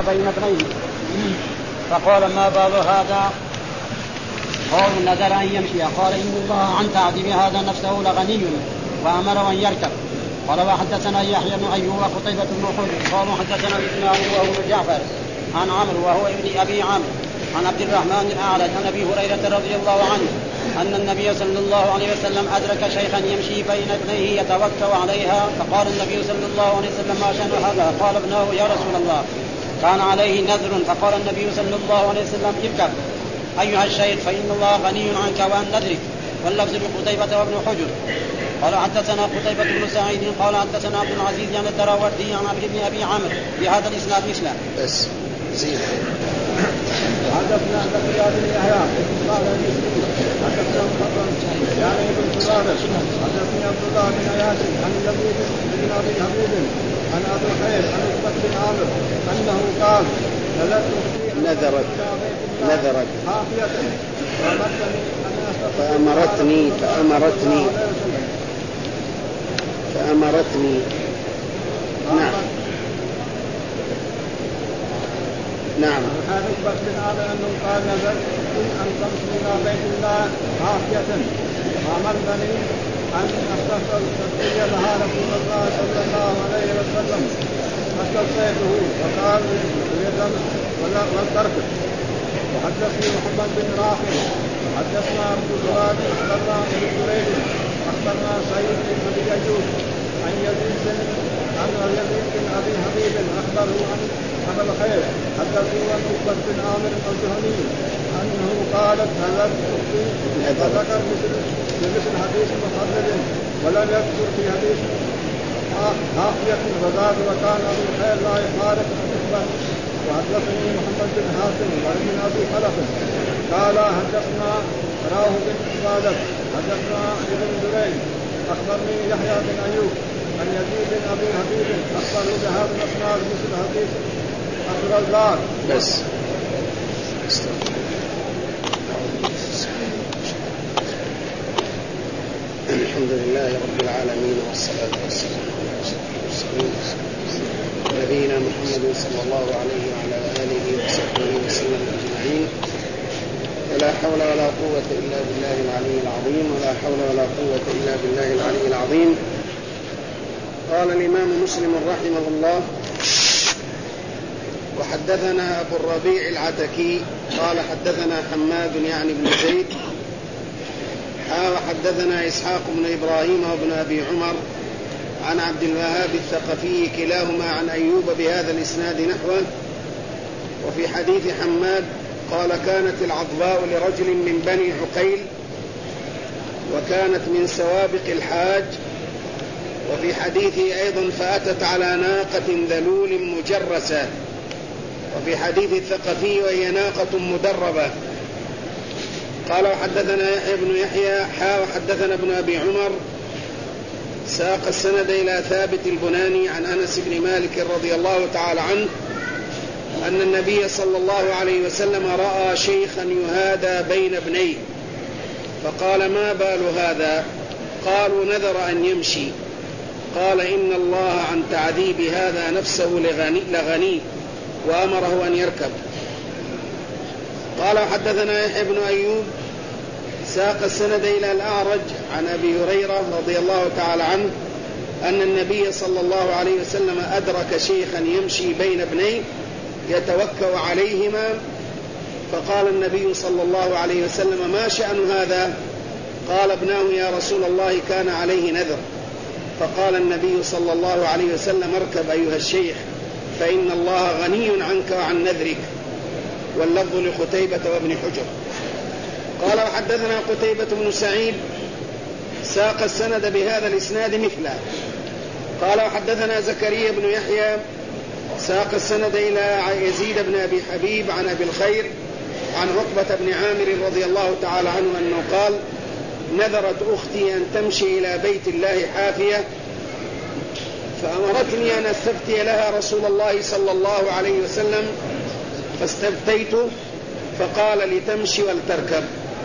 بين ابنيه. فقال ما بال هذا؟ قال نذر أن يمشي. قال إن الله عن تعذيب هذا نفسه لغني وأمر أن يركب. قال وحدثنا يحيى بن أيوب وقتيبة بن حجر قالوا حدثنا إسماعيل وهو بن جعفر عن عمرو وهو ابن أبي عمرو عن عبد الرحمن الأعرج عن أبي هريرة رضي الله عنه أن النبي صلى الله عليه وسلم أدرك شيخا يمشي بين ابنيه يتوكأ عليها. فقال النبي صلى الله عليه وسلم ما شأن هذا؟ قال ابنه يا رسول الله كان عليه نذر. فقال النبي صلى الله عليه وسلم اركب أيها الشيخ فإن الله غني عنك وعن نذرك. واللفظ لقتيبة وابن حجر. قال حدثنا قتيبة بن سعيد قال حدثنا عبد العزيز عن الدراوردي عن عبد بن أبي عمرو بهذا الإسناد مثله. بس زين. حدثنا زكريا بن يحيى قال حدثنا يعني ابن سلامة حدثني عبد الله بن عياش عن النبي بن أبي حبيب عن أبي الخير عن عقبة بن عامر أنه قال نذرت فأمرتني نعم عقبة بن عامر أنه قال نذرت أن تمشي إلى بيت الله عافية فأمرتني أن أستغفر لها رسول الله صلى الله عليه وسلم فاستغفرته وقال والترك. وحدثني محمد بن رافع حدثنا عبد الرحمن أخبرنا بن جريج أخبرنا سعيد بن أبي أيوب عن يزيد بن أبي حبيب أخبره عن أبي الخير حدثه عن عقبة بن عامر الجهني أنه قالت نذرت أختي وذكر مثل حديث محمد ولم يذكر في حديث عافية وزاد وكان أبو الخير لا يفارق عقبة. وحدثني محمد بن حاتم وابن أبي خلف قال حدثنا راه بن عبادة حدثنا ابن جريج أخبرني يحيى بن أيوب عن يزيد بن أبي حبيب أخبره بهذا الأسناد مثل حديث عبد الرزاق. بس الحمد لله رب العالمين والصلاة والسلام على أشرف المرسلين نبينا محمد صلى الله عليه وعلى آله وصحبه وسلم أجمعين. ولا حول ولا قوة إلا بالله العلي العظيم ولا حول ولا قوة إلا بالله العلي العظيم. قال الإمام مسلم رحمه الله وحدثنا أبو الربيع العتكي قال حدثنا حماد يعني بن زيد وحدثنا إسحاق بن إبراهيم وابن أبي عمر عن عبد الوهاب الثقفي كلاهما عن أيوب بهذا الإسناد نحوه. وفي حديث حماد قال كانت العضباء لرجل من بني عقيل وكانت من سوابق الحاج. وفي حديثه أيضا فأتت على ناقة ذلول مجرسة. وفي حديث الثقفي وهي ناقة مدربة. قال وحدثنا يحيى بن يحيى وحدثنا ابن أبي عمر ساق السند إلى ثابت البناني عن أنس بن مالك رضي الله تعالى عنه أن النبي صلى الله عليه وسلم رأى شيخا يهادى بين ابنيه فقال ما بال هذا؟ قالوا نذر أن يمشي. قال إن الله عن تعذيب هذا نفسه لغني وأمره أن يركب. قال وحدثنا يحيى بن أيوب ساق السند إلى الأعرج عن أبي هريرة رضي الله تعالى عنه أن النبي صلى الله عليه وسلم أدرك شيخا يمشي بين ابنيه يتوكأ عليهما فقال النبي صلى الله عليه وسلم ما شأن هذا؟ قال ابناه يا رسول الله كان عليه نذر. فقال النبي صلى الله عليه وسلم اركب أيها الشيخ فإن الله غني عنك وعن نذرك. واللفظ لقتيبة وابن حجر. قال وحدثنا قتيبة بن سعيد ساق السند بهذا الإسناد مثله. قال وحدثنا زكريا بن يحيى ساق السند إلى يزيد بن أبي حبيب عن أبي الخير عن عقبة بن عامر رضي الله تعالى عنه أنه قال نذرت أختي أن تمشي إلى بيت الله حافية فأمرتني أن استفتي لها رسول الله صلى الله عليه وسلم فاستفتيت فقال لتمشي ولتركب.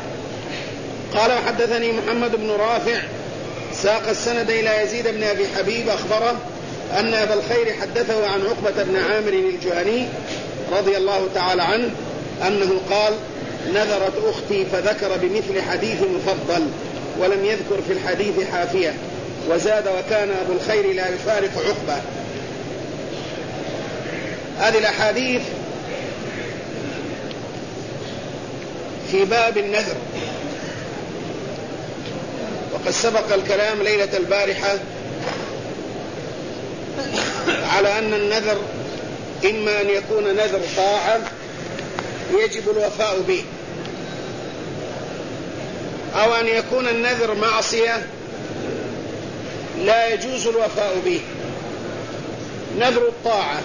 قال وحدثني محمد بن رافع ساق السند إلى يزيد بن أبي حبيب أخبره أن أبا الخير حدثه عن عقبة بن عامر الجهني رضي الله تعالى عنه أنه قال: نذرت أختي فذكر بمثل حديث مفضل ولم يذكر في الحديث حافية، وزاد: وكان أبو الخير لا يفارق عقبة. هذه الأحاديث في باب النذر. وقد سبق الكلام ليلة البارحة على أن النذر إما أن يكون نذر طاعة يجب الوفاء به، أو أن يكون النذر معصية لا يجوز الوفاء به. نذر الطاعة: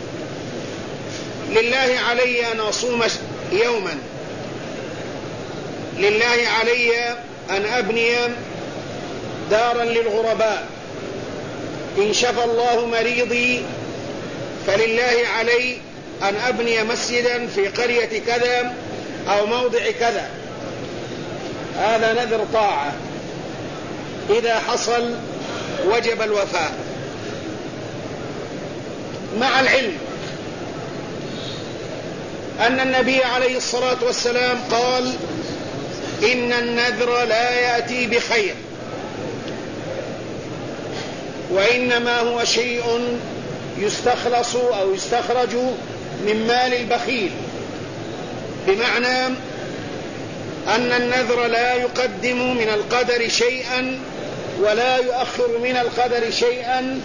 لله علي أن أصوم يوما، لله علي أن أبني دارا للغرباء، إن شفى الله مريضي فلله علي أن أبني مسجدا في قرية كذا أو موضع كذا. هذا نذر طاعة، إذا حصل وجب الوفاء، مع العلم أن النبي عليه الصلاة والسلام قال: إن النذر لا يأتي بخير، وإنما هو شيء يستخلص أو يستخرج من مال البخيل، بمعنى أن النذر لا يقدم من القدر شيئا ولا يؤخر من القدر شيئا.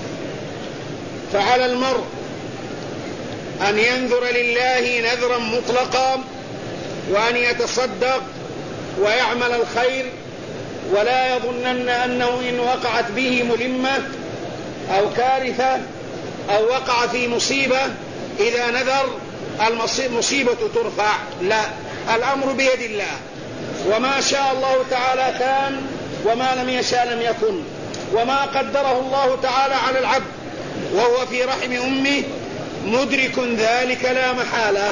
فعلى المرء أن ينذر لله نذرا مطلقا، وأن يتصدق ويعمل الخير، ولا يظنن أنه إن وقعت به ملمة أو كارثة أو وقع في مصيبة إذا نذر المصيبة ترفع. لا، الأمر بيد الله، وما شاء الله تعالى كان، وما لم يشاء لم يكن، وما قدره الله تعالى على العبد وهو في رحم أمه مدرك ذلك لا محالة.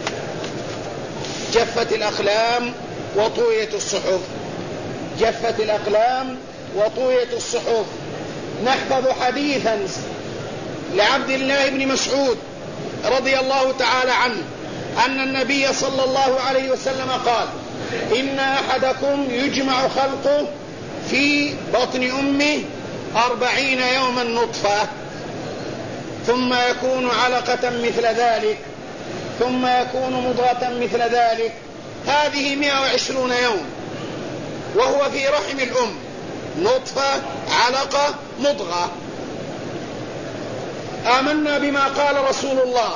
جفت الأقلام وطويت الصحف، جفت الأقلام وطويت الصحف. نحفظ حديثا لعبد الله بن مسعود رضي الله تعالى عنه أن النبي صلى الله عليه وسلم قال: إن أحدكم يجمع خلقه في بطن أمه 40 يوما نطفة، ثم يكون علقة مثل ذلك، ثم يكون مضغة مثل ذلك. هذه 120 يوم، وهو في رحم الأم، نطفة، علقة، مضغة. آمنا بما قال رسول الله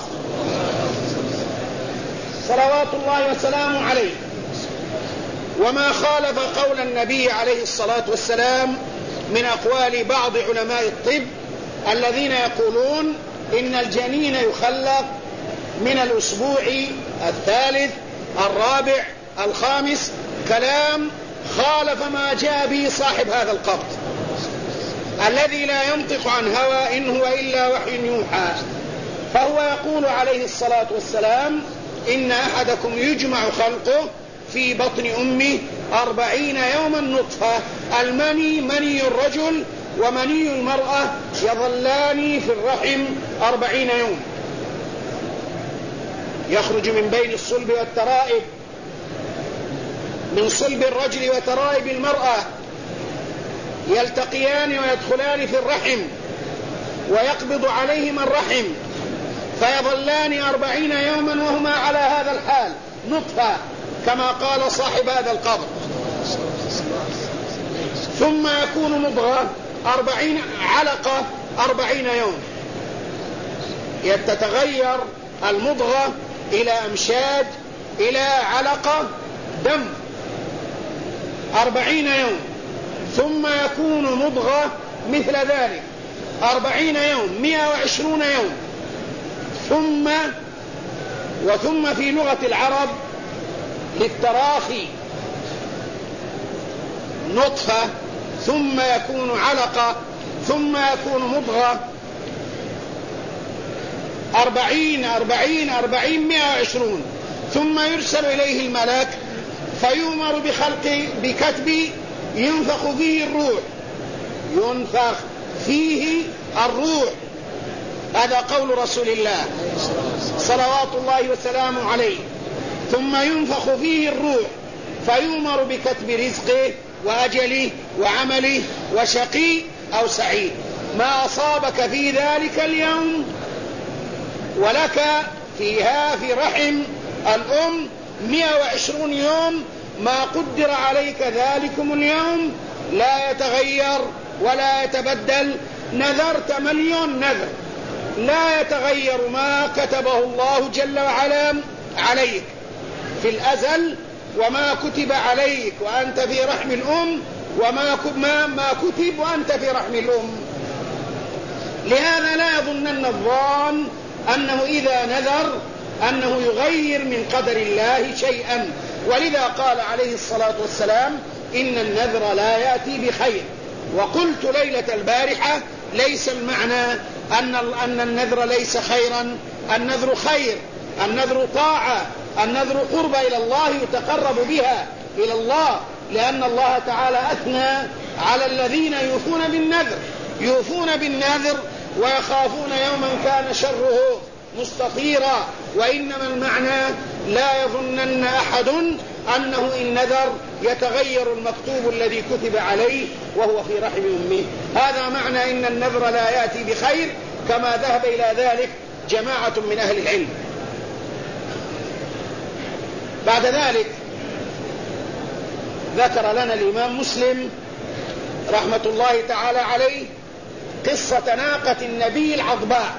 صلوات الله وسلامه عليه، وما خالف قول النبي عليه الصلاة والسلام من أقوال بعض علماء الطب الذين يقولون إن الجنين يخلق من الأسبوع الثالث، الرابع، الخامس. كلام خالف ما جاء به صاحب هذا القبر الذي لا ينطق عن هوى، إن هو إلا وحي يوحى. فهو يقول عليه الصلاة والسلام: إن أحدكم يجمع خلقه في بطن أمه 40 يوما نطفة. المني مني الرجل ومني المرأة يظلان في الرحم 40 يوم، يخرج من بين الصلب والترائب، من صلب الرجل وترائب المرأة، يلتقيان ويدخلان في الرحم ويقبض عليهما الرحم، فيظلان 40 يوما وهما على هذا الحال نطفة، كما قال صاحب هذا القبر. ثم يكون مضغة 40 علقة 40 يوم، تتغير المضغة إلى أمشاج إلى علقة دم 40 يوم. ثم يكون مضغة مثل ذلك 40 يوم، 120 يوم. ثم في لغة العرب للتراخي نطفة، ثم يكون علقة، ثم يكون مضغة 40 40 40 120. ثم يرسل إليه الملك فيؤمر بكتب ينفخ فيه الروح، ينفخ فيه الروح هذا قول رسول الله صلوات الله وسلامه عليه. ثم ينفخ فيه الروح فيؤمر بكتب رزقه وأجله وعمله وشقي أو سعيد. ما أصابك في ذلك اليوم ولك فيها في رحم الأم 120 يوم ما قدر عليك ذلكم اليوم، لا يتغير ولا يتبدل. نذرت 1,000,000 نذر لا يتغير ما كتبه الله جل وعلا عليك في الأزل، وما كتب عليك وأنت في رحم الأم، وما كتب وأنت في رحم الأم. لهذا لا يظنن الظان أنه إذا نذر أنه يغير من قدر الله شيئا. ولذا قال عليه الصلاة والسلام: إن النذر لا يأتي بخير. وقلت ليلة البارحة: ليس المعنى أن النذر ليس خيرا، النذر خير، النذر طاعة، النذر قرب إلى الله يتقرب بها إلى الله، لأن الله تعالى أثنى على الذين يوفون بالنذر ويخافون يوما كان شره مستطيرا. وإنما المعنى: لا يظنن أحد أنه إن نذر يتغير المكتوب الذي كتب عليه وهو في رحم أمه. هذا معنى إن النذر لا يأتي بخير، كما ذهب إلى ذلك جماعة من أهل العلم. بعد ذلك ذكر لنا الإمام مسلم رحمة الله تعالى عليه قصة ناقة النبي العضباء.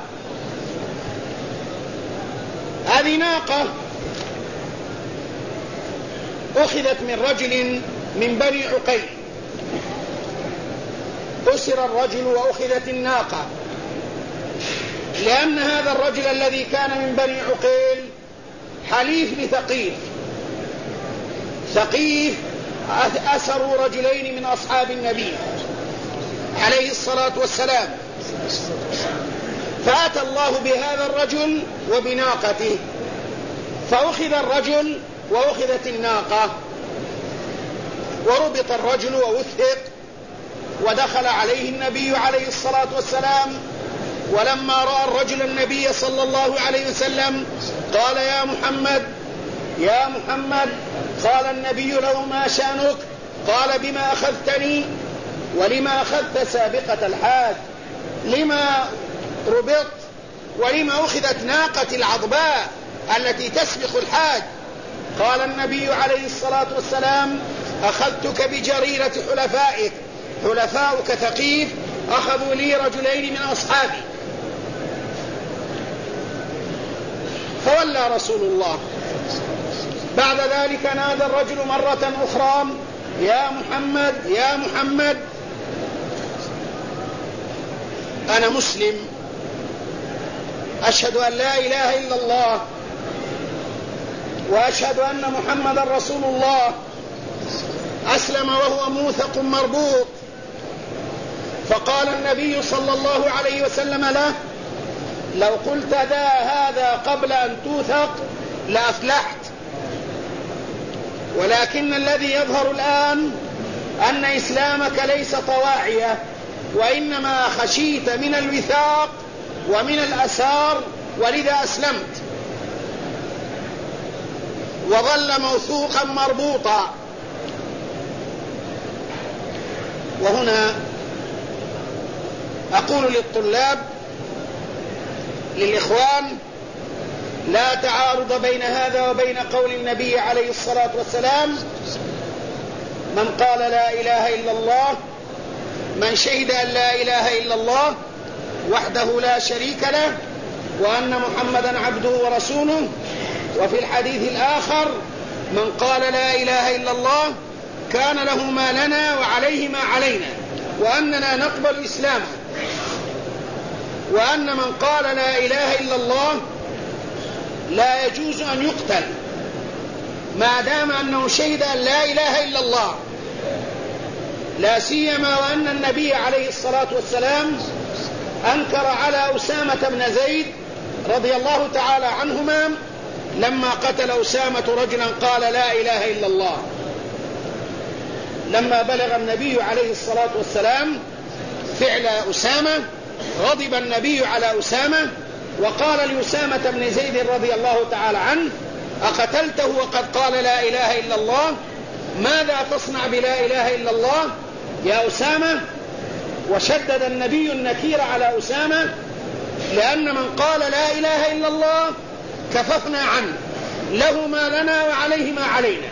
هذه ناقة أخذت من رجل من بني عقيل، أسر الرجل وأخذت الناقة، لأن هذا الرجل الذي كان من بني عقيل حليف لثقيف. ثقيف أسروا رجلين من أصحاب النبي عليه الصلاة والسلام، فأتى الله بهذا الرجل وبناقته، فأخذ الرجل وأخذت الناقة، وربط الرجل ووثق، ودخل عليه النبي عليه الصلاة والسلام. ولما رأى الرجل النبي صلى الله عليه وسلم قال: يا محمد يا محمد. قال النبي له: ما شأنك؟ قال: بما أخذتني؟ ولما أخذت سابقة الحاج؟ لما ربط؟ ولما أخذت ناقة العضباء التي تسبق الحاج؟ قال النبي عليه الصلاة والسلام: أخذتك بجريرة حلفائك، حلفاؤك ثقيف أخذوا لي رجلين من أصحابي. فولى رسول الله. بعد ذلك نادى الرجل مرة أخرى: يا محمد يا محمد. أنا مسلم أشهد أن لا إله إلا الله وأشهد أن محمد رسول الله. أسلم وهو موثق مربوط. فقال النبي صلى الله عليه وسلم له: لو قلت هذا قبل أن توثق لأفلحت، ولكن الذي يظهر الآن أن إسلامك ليس طواعية، وإنما خشيت من الوثاق ومن الأسار، ولذا أسلمت. وظل موثوقا مربوطا. وهنا أقول للطلاب للإخوان: لا تعارض بين هذا وبين قول النبي عليه الصلاة والسلام: من قال لا إله إلا الله، من شهد أن لا إله إلا الله وحده لا شريك له وأن محمدا عبده ورسوله. وفي الحديث الآخر: من قال لا إله إلا الله كان له ما لنا وعليه ما علينا، وأننا نقبل إسلامه. وأن من قال لا إله إلا الله لا يجوز أن يقتل ما دام أنه شهد أن لا إله إلا الله، لا سيما وأن النبي عليه الصلاة والسلام أنكر على أسامة بن زيد رضي الله تعالى عنهما لما قتل أسامة رجلا قال لا إله إلا الله. لما بلغ النبي عليه الصلاة والسلام فعل أسامة غضب النبي على أسامة وقال لأسامة بن زيد رضي الله تعالى عنه: أقتلته وقد قال لا إله إلا الله؟ ماذا تصنع بلا إله إلا الله يا أسامة؟ وشدد النبي النكير على أسامة، لأن من قال لا إله إلا الله كففنا عنه، له ما لنا وعليه ما علينا.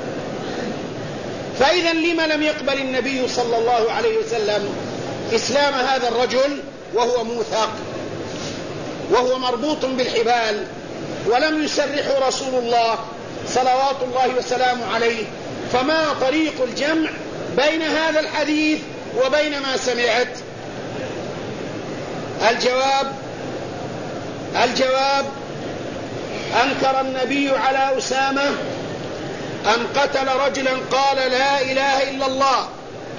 فإذا لما لم يقبل النبي صلى الله عليه وسلم إسلام هذا الرجل وهو موثق وهو مربوط بالحبال، ولم يسرحه رسول الله صلوات الله وسلامه عليه؟ فما طريق الجمع بين هذا الحديث وبين ما سمعت؟ الجواب أنكر النبي على أسامة أن قتل رجلا قال لا إله إلا الله.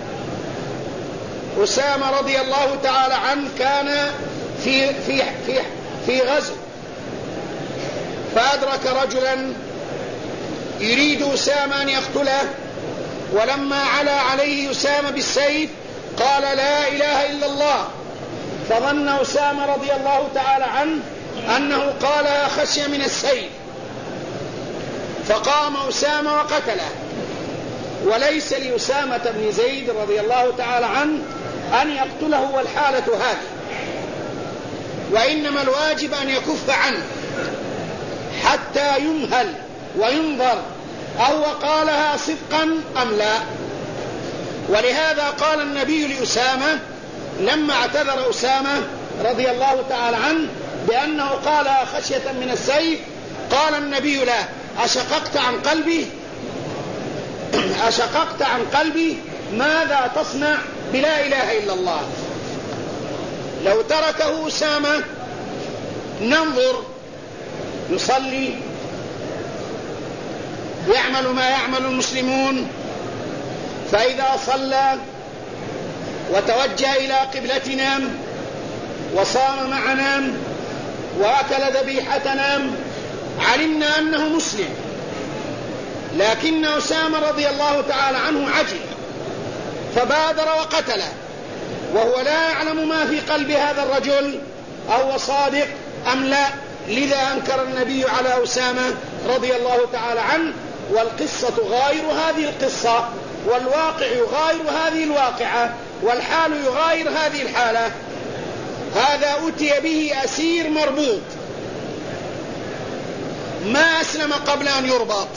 أسامة رضي الله تعالى عنه كان في غزو، فأدرك رجلا يريد أسامة أن يقتله، ولما علا عليه أسامة بالسيف قال لا إله إلا الله، فظن أسامة رضي الله تعالى عنه أنه قالها خشية من السيف، فقام أسامة وقتله. وليس لأسامة بن زيد رضي الله تعالى عنه أن يقتله والحالة هذه، وإنما الواجب أن يكف عنه حتى يمهل وينظر أو قالها صدقا أم لا. ولهذا قال النبي لأسامة لما اعتذر أسامة رضي الله تعالى عنه بأنه قالها خشية من السيف، قال النبي له: أشققت عن قلبي ماذا تصنع بلا إله إلا الله؟ لو تركه أسامة ننظر، يصلي، يعمل ما يعمل المسلمون، فإذا صلى وتوجه إلى قبلتنا وصام معنا وأكل ذبيحتنا علمنا أنه مسلم. لكن أسامة رضي الله تعالى عنه عجل فبادر وقتله وهو لا يعلم ما في قلب هذا الرجل أو صادق أم لا. لذا أنكر النبي على أسامة رضي الله تعالى عنه. والقصة غاير هذه القصة، والواقع يغاير هذه الواقعة، والحال يغاير هذه الحالة. هذا أتي به أسير مربوط ما أسلم قبل أن يربط،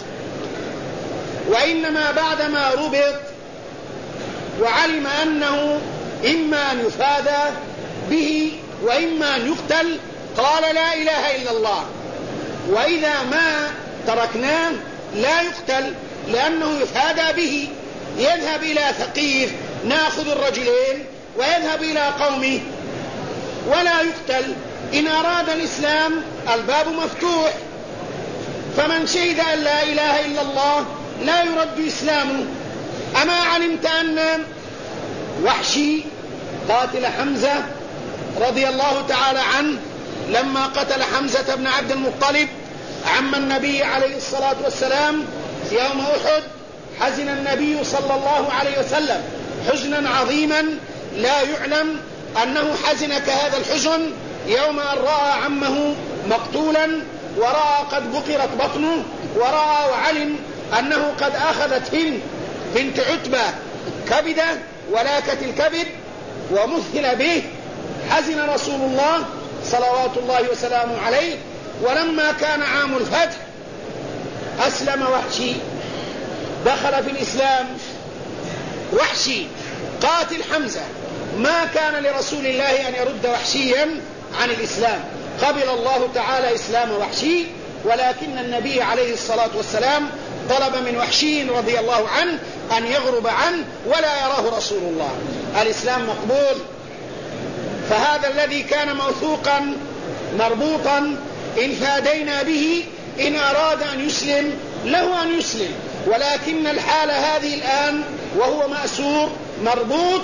وإنما بعدما ربط وعلم أنه إما أن يفادى به وإما أن يقتل قال لا إله إلا الله. وإذا ما تركناه لا يقتل لأنه يفادى به، يذهب إلى ثقيف ناخذ الرجلين ويذهب إلى قومه ولا يقتل. إن أراد الإسلام الباب مفتوح، فمن شهد أن لا إله إلا الله لا يرد إسلامه. أما علمت أن وحشي قاتل حمزة رضي الله تعالى عنه لما قتل حمزة بن عبد المطلب عم النبي عليه الصلاة والسلام يوم أحد، حزن النبي صلى الله عليه وسلم حزنا عظيما لا يعلم أنه حزن كهذا الحزن يوم أن رأى عمه مقتولا، ورأى قد بقرت بطنه، ورأى وعلم أنه قد أخذت هند بنت عتبة كبدة ولاكت الكبد ومثل به. حزن رسول الله صلوات الله وسلامه عليه. ولما كان عام الفتح أسلم وحشي، دخل في الإسلام. وحشي قاتل حمزة، ما كان لرسول الله أن يرد وحشيا عن الإسلام. قبل الله تعالى إسلام وحشي، ولكن النبي عليه الصلاة والسلام طلب من وحشي رضي الله عنه أن يغرب عنه ولا يراه رسول الله. الإسلام مقبول. فهذا الذي كان موثوقا مربوطا إن فادينا به إن أراد أن يسلم له أن يسلم، ولكن الحالة هذه الآن وهو مأسور مربوط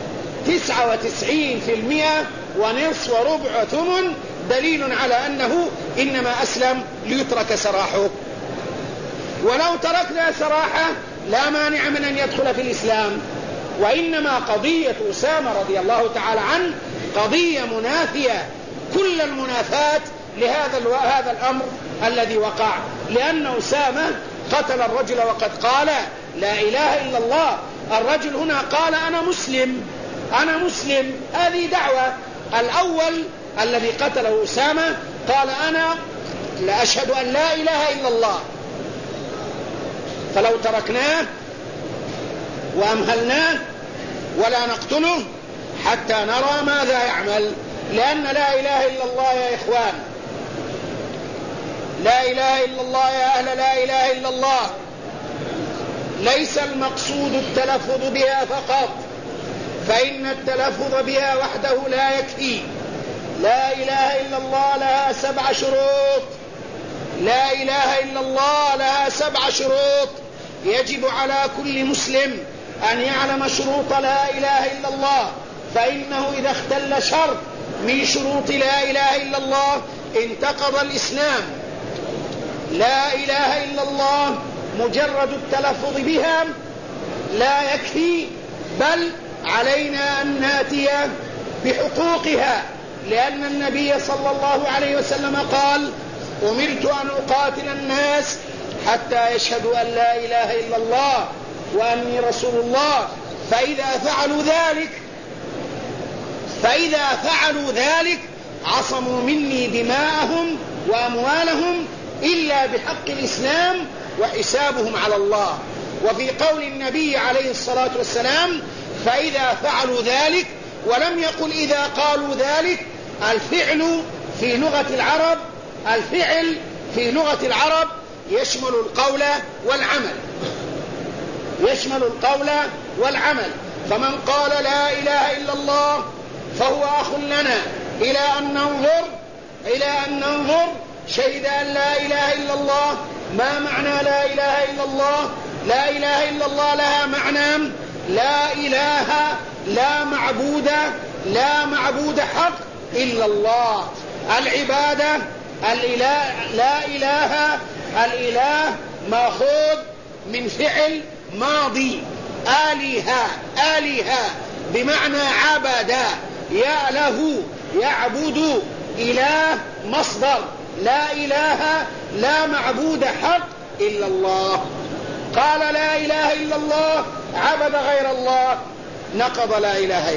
99% ونصف وربع ثمن، دليل على أنه إنما أسلم ليترك سراحه. ولو تركنا سراحه لا مانع من أن يدخل في الإسلام. وإنما قضية أسامة رضي الله تعالى عنه قضية منافية كل المنافاة لهذا الأمر الذي وقع، لأن أسامة قتل الرجل وقد قال لا إله إلا الله. الرجل هنا قال أنا مسلم، هذه دعوة. الأول الذي قتله أسامة قال أنا لا أشهد أن لا إله إلا الله. فلو تركناه وأمهلناه ولا نقتله حتى نرى ماذا يعمل، لأن لا إله إلا الله يا إخوان، لا إله إلا الله يا أهل لا إله إلا الله، ليس المقصود التلفظ بها فقط، فإن التلفظ بها وحده لا يكفي. لا إله إلا الله لها 7 شروط، لا إله إلا الله لها 7 شروط. يجب على كل مسلم أن يعلم شروط لا إله إلا الله، فإنه إذا اختل شرط من شروط لا إله إلا الله انتقض الإسلام. لا إله إلا الله مجرد التلفظ بها لا يكفي، بل علينا أن ناتي بحقوقها، لأن النبي صلى الله عليه وسلم قال أمرت أن أقاتل الناس حتى يشهدوا أن لا إله إلا الله وأني رسول الله، فإذا فعلوا ذلك عصموا مني دماءهم وأموالهم إلا بحق الإسلام وحسابهم على الله. وفي قول النبي عليه الصلاة والسلام فإذا فعلوا ذلك، ولم يقل إذا قالوا ذلك. الفعل في لغة العرب يشمل القول والعمل. فمن قال لا إله إلا الله فهو أخ لنا إلى أن ننظر شهد أن لا إله إلا الله. ما معنى لا إله إلا الله؟ لا إله إلا الله لها معنى لا إله، لا معبود حق إلا الله. العبادة الإله مأخوذ من فعل ماضي، آلهة بمعنى عبد، يأله يعبد، إله مصدر. لا إله لا معبود حق إلا الله. قال لا إله إلا الله عبد غير الله، نقض لا إله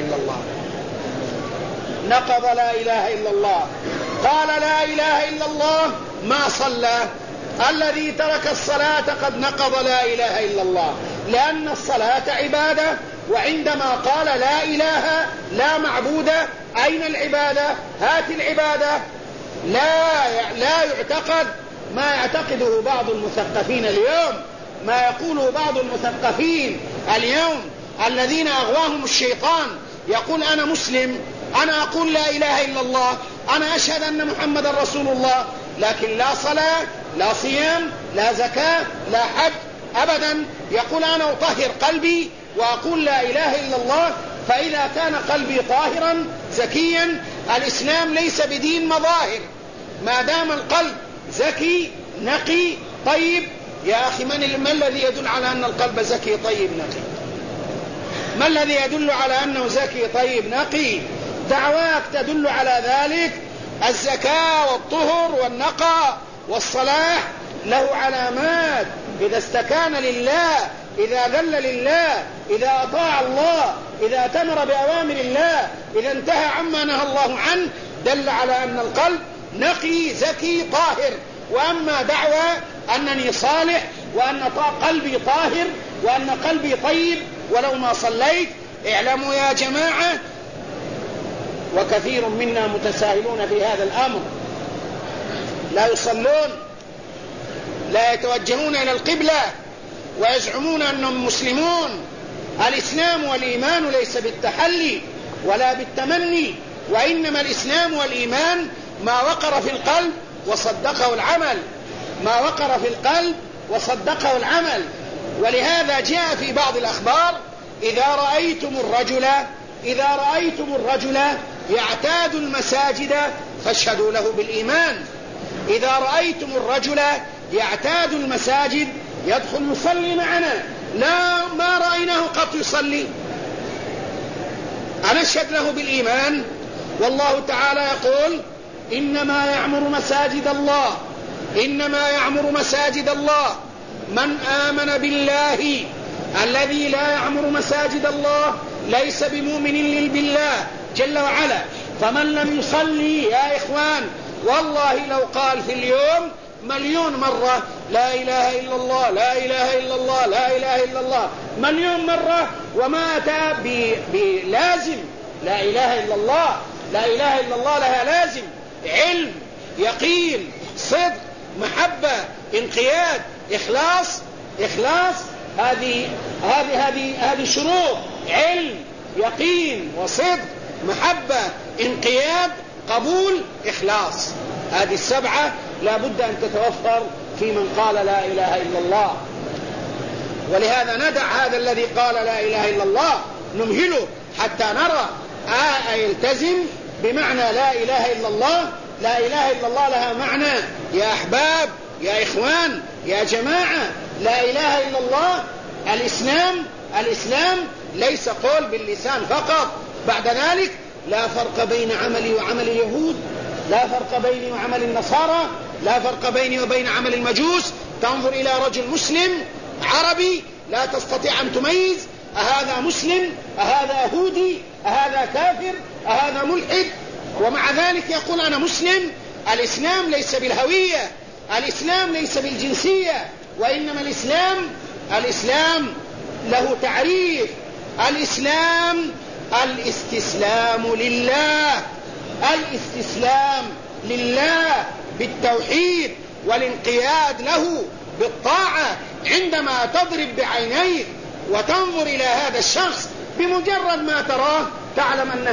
إلا الله. قال لا إله إلا الله ما صلى، الذي ترك الصلاة قد نقض لا إله إلا الله، لأن الصلاة عبادة. وعندما قال لا إله لا معبود، أين العبادة؟ هات العبادة. لا يعتقد ما يعتقده بعض المثقفين اليوم، ما يقوله بعض المثقفين اليوم الذين أغواهم الشيطان. يقول أنا مسلم، أنا أقول لا إله إلا الله، أنا أشهد أن محمد رسول الله، لكن لا صلاة لا صيام لا زكاة لا حج أبدا. يقول أنا أطهر قلبي وأقول لا إله إلا الله. فإذا كان قلبي طاهرا زكيا، الإسلام ليس بدين مظاهر. ما دام القلب زكي نقي طيب، يا أخي ما الذي يدل على أن القلب زكي طيب نقي؟ ما الذي يدل على أنه زكي طيب نقي؟ دعواك تدل على ذلك. الزكاة والطهر والنقاء والصلاح له علامات. إذا استكان لله، إذا ذل لله، إذا أطاع الله، إذا أتمر بأوامر الله، إذا انتهى عما نهى الله عنه، دل على أن القلب نقي زكي طاهر. وأما دعوى أنني صالح وأن قلبي طاهر وأن قلبي طيب ولو ما صليت، اعلموا يا جماعة، وكثير منا متساهلون في هذا الأمر، لا يصلون، لا يتوجهون إلى القبلة، ويزعمون أنهم مسلمون. الإسلام والإيمان ليس بالتحلي ولا بالتمني، وإنما الإسلام والإيمان ما وقر في القلب وصدقه العمل، ما وقر في القلب وصدقه العمل. ولهذا جاء في بعض الأخبار إذا رأيتم الرجل يعتاد المساجد فاشهدوا له بالإيمان. إذا رأيتم الرجل يعتاد المساجد يدخل يصلي معنا، لا ما رأيناه قط يصلي، أنشهد له بالإيمان والله تعالى يقول إنما يعمر مساجد الله من آمن بالله. الذي لا يعمر مساجد الله ليس بمؤمن بالله جل وعلا. فمن لم يصلي يا إخوان والله لو قال في اليوم 1,000,000 مرة لا إله إلا الله لا إله إلا الله لا إله إلا الله 1,000,000 مرة وما أتى بلازم لا إله إلا الله، لا إله إلا الله لها لازم علم يقين صدق محبة انقياد إخلاص هذه شروط علم يقين وصدق محبة انقياد قبول إخلاص. هذه السبعة لا بد أن تتوفر في من قال لا إله إلا الله. ولهذا ندع هذا الذي قال لا إله إلا الله نمهله حتى نرى يلتزم بمعنى لا إله إلا الله. لا إله إلا الله لها معنى يا أحباب يا إخوان يا جماعة. لا إله إلا الله الإسلام ليس قول باللسان فقط. بعد ذلك لا فرق بين عملي وعمل اليهود، لا فرق بيني وعمل النصارى، لا فرق بيني وبين عمل المجوس. تنظر إلى رجل مسلم عربي لا تستطيع أن تميز أهذا مسلم أهذا يهودي أهذا كافر أهذا ملحد، ومع ذلك يقول أنا مسلم. الإسلام ليس بالهوية، الإسلام ليس بالجنسية، وإنما الإسلام له تعريف. الاستسلام لله بالتوحيد والانقياد له بالطاعة. عندما تضرب بعينيك وتنظر إلى هذا الشخص بمجرد ما تراه تعلم أن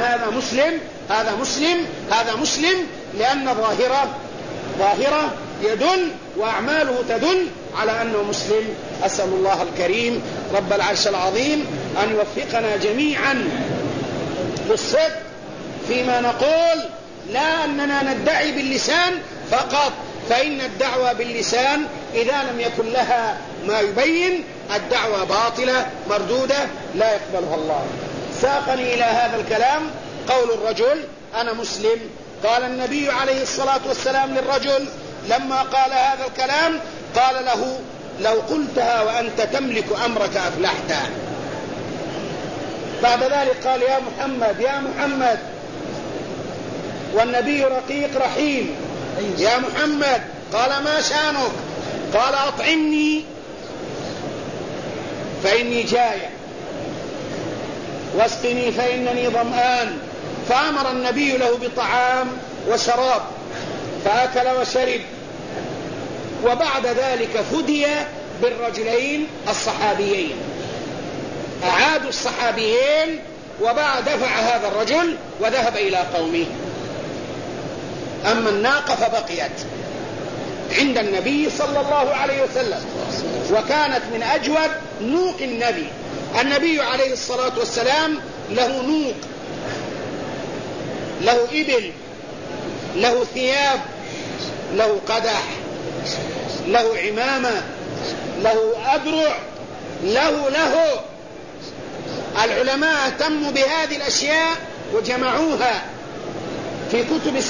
هذا مسلم لأن ظاهرة يدل وأعماله تدل على أنه مسلم. أسأل الله الكريم رب العرش العظيم أن يوفقنا جميعا للصدق فيما نقول، لا أننا ندعي باللسان فقط، فإن الدعوة باللسان إذا لم يكن لها ما يبين الدعوة باطلة مردودة لا يقبلها الله. ساقني إلى هذا الكلام قول الرجل أنا مسلم. قال النبي عليه الصلاة والسلام للرجل لما قال هذا الكلام قال له لو قلتها وأنت تملك أمرك أفلحت. بعد ذلك قال يا محمد والنبي رقيق رحيم يا محمد. قال ما شانك؟ قال أطعمني فإني جائع واسقني فإنني ظمآن. فأمر النبي له بطعام وشراب فأكل وشرب. وبعد ذلك فدي بالرجلين الصحابيين، أعادوا الصحابيين وبعد دفع هذا الرجل وذهب إلى قومه. أما الناقة فبقيت عند النبي صلى الله عليه وسلم، وكانت من أجود نوق النبي عليه الصلاة والسلام له نوق، له إبل، له ثياب، له قدح، له عمامة، له أدرع، له العلماء اهتموا بهذه الأشياء وجمعوها في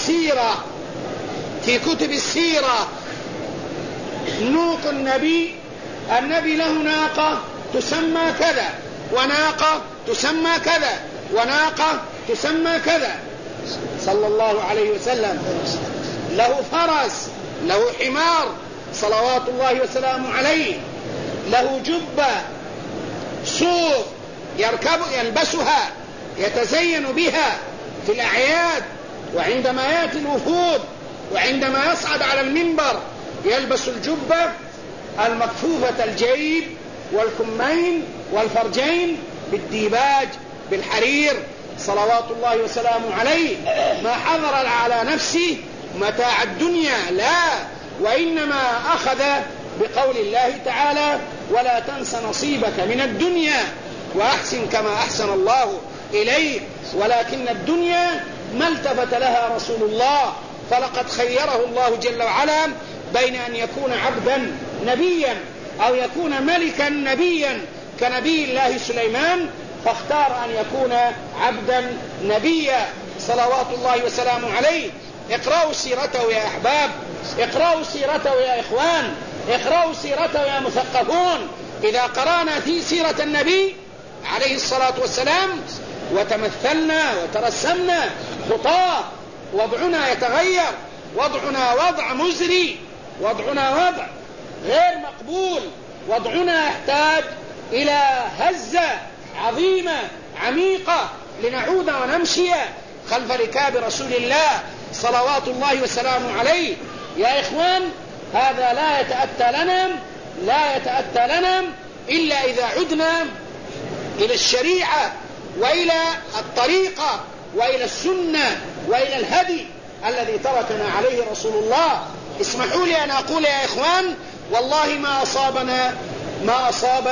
كتب السيرة. نوق النبي له ناقة تسمى كذا، وناقة تسمى كذا، وناقة تسمى كذا صلى الله عليه وسلم. له فرس، له حمار صلوات الله وسلامه عليه، له جبة صوف يلبسها يتزين بها في الأعياد، وعندما يأتي الوفود وعندما يصعد على المنبر يلبس الجبة المكفوفة الجيب والكمين والفرجين بالديباج بالحرير صلوات الله وسلامه عليه. ما حضر على نفسه متاع الدنيا، لا، وإنما أخذ بقول الله تعالى ولا تنس نصيبك من الدنيا وأحسن كما أحسن الله إليك. ولكن الدنيا ما التفت لها رسول الله، فلقد خيره الله جل وعلا بين أن يكون عبدا نبيا أو يكون ملكا نبيا كنبي الله سليمان، فاختار أن يكون عبدا نبيا صلوات الله وسلامه عليه. اقرأوا سيرته يا أحباب، اقرأوا سيرته يا إخوان، اقرأوا سيرته يا مثقفون. إذا قرأنا في سيرة النبي عليه الصلاة والسلام وتمثلنا وترسمنا خطاه، وضعنا يتغير، وضعنا وضع مزري، وضعنا وضع غير مقبول، وضعنا يحتاج إلى هزة عظيمة عميقة لنعود ونمشي خلف ركاب رسول الله صلوات الله وسلامه عليه. يا إخوان، هذا لا يتأتى لنا إلا إذا عدنا إلى الشريعة وإلى الطريقة وإلى السنة وإلى الهدي الذي تركنا عليه رسول الله. اسمحوا لي أن أقول يا إخوان، والله ما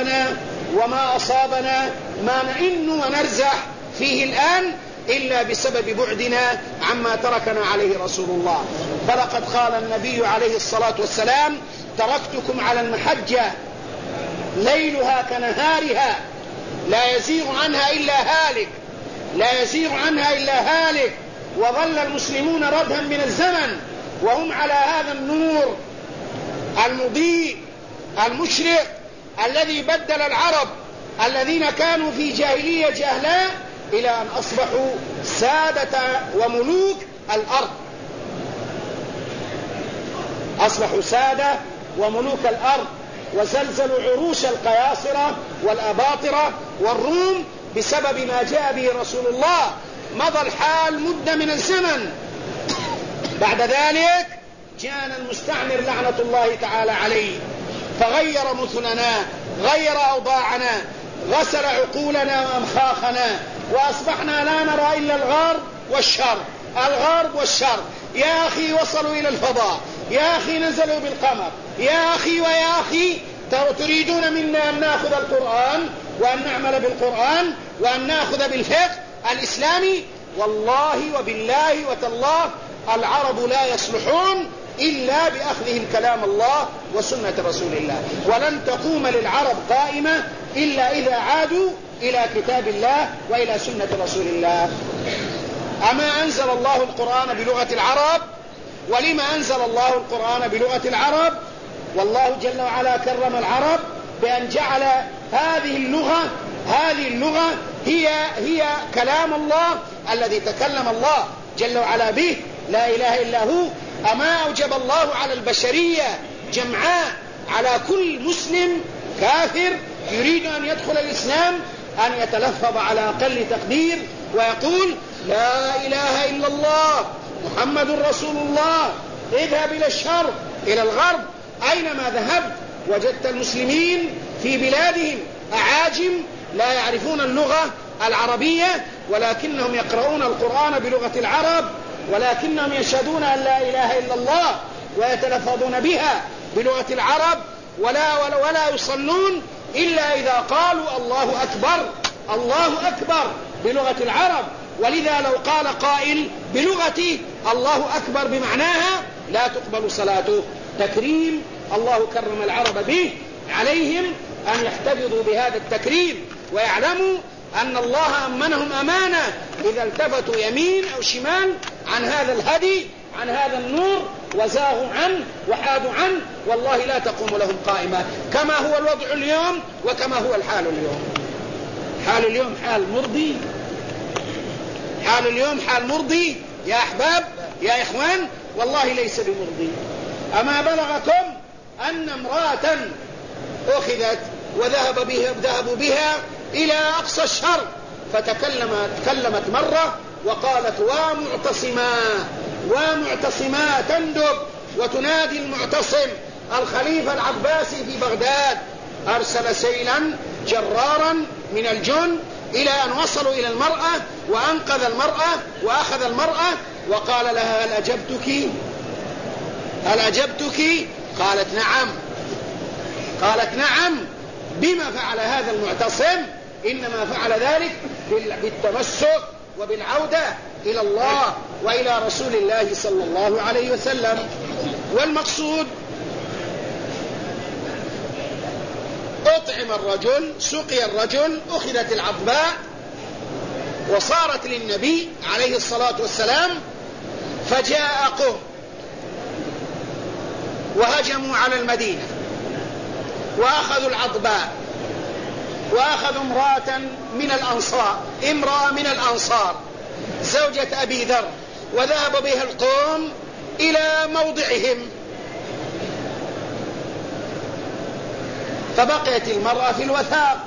أصابنا ما نئن ونرزح فيه الآن إلا بسبب بعدنا عما تركنا عليه رسول الله. فلقد قال النبي عليه الصلاة والسلام: تركتكم على المحجة ليلها كنهارها لا يزيغ عنها إلا هالك، وظل المسلمون ردها من الزمن وهم على هذا النور المضيء المشرق الذي بدل العرب الذين كانوا في جاهلية جهلاء إلى أن أصبحوا سادة وملوك الأرض. أصبحوا سادة وملوك الأرض، وزلزلوا عروش القياصرة والأباطرة والروم بسبب ما جاء به رسول الله. مضى الحال مدة من الزمن، بعد ذلك جاءنا المستعمر لعنة الله تعالى عليه، فغير مثلنا، غير أوضاعنا، غسل عقولنا وأمخاخنا، وأصبحنا لا نرى إلا الغرب والشر. يا أخي وصلوا إلى الفضاء، يا أخي نزلوا بالقمر، يا أخي تريدون منا أن نأخذ القرآن وأن نعمل بالقرآن وأن نأخذ بالفقه الإسلامي. والله وبالله وتالله العرب لا يصلحون إلا بأخذهم كلام الله وسنة رسول الله، ولن تقوم للعرب قائمة إلا إذا عادوا إلى كتاب الله وإلى سنة رسول الله. أما أنزل الله القرآن بلغة العرب؟ ولما أنزل الله القرآن بلغة العرب؟ والله جل وعلا كرم العرب بأن جعل هذه اللغة هي كلام الله الذي تكلم الله جل وعلا به، لا إله إلا هو. أما أوجب الله على البشرية جمعاء، على كل مسلم كافر يريد أن يدخل الإسلام أن يتلفظ على أقل تقدير ويقول: لا إله إلا الله محمد رسول الله. اذهب إلى الشرق إلى الغرب، أينما ذهبت وجدت المسلمين في بلادهم أعاجم لا يعرفون اللغة العربية، ولكنهم يقرؤون القرآن بلغة العرب، ولكنهم يشهدون أن لا إله إلا الله ويتلفظون بها بلغة العرب، ولا يصلون إلا إذا قالوا الله أكبر بلغة العرب. ولذا لو قال قائل بلغة الله أكبر بمعناها لا تقبل صلاته. تكريم الله كرم العرب به، عليهم أن يحتفظوا بهذا التكريم ويعلموا أن الله أمنهم أمانة إذا التفتوا يمين أو شمال عن هذا الهدي، عن هذا النور، وزاغوا عنه وحادوا عنه، والله لا تقوم لهم قائمة. كما هو الوضع اليوم وكما هو الحال اليوم. حال اليوم حال مرضي يا أحباب يا إخوان، والله ليس بمرضي. أما بلغكم أن امرأة أخذت وذهبوا بها إلى أقصى الشرق، فتكلمت مرة وقالت: ومعتصما تندب وتنادي المعتصم. الخليفة العباسي في بغداد أرسل سيلا جرارا من الجن إلى أن وصلوا إلى المرأة وأنقذ المرأة وأخذ المرأة وقال لها: هل أجبتك؟ قالت نعم. بما فعل هذا المعتصم؟ إنما فعل ذلك بالتمسك وبالعودة إلى الله وإلى رسول الله صلى الله عليه وسلم. والمقصود أطعم الرجل، سقي الرجل، أخذت العضباء وصارت للنبي عليه الصلاة والسلام، فجاء قوم وهجموا على المدينة وأخذوا العضباء، وأخذوا امرأة من الأنصار زوجة أبي ذر، وذهب بها القوم إلى موضعهم، فبقيت المرأة في الوثاق،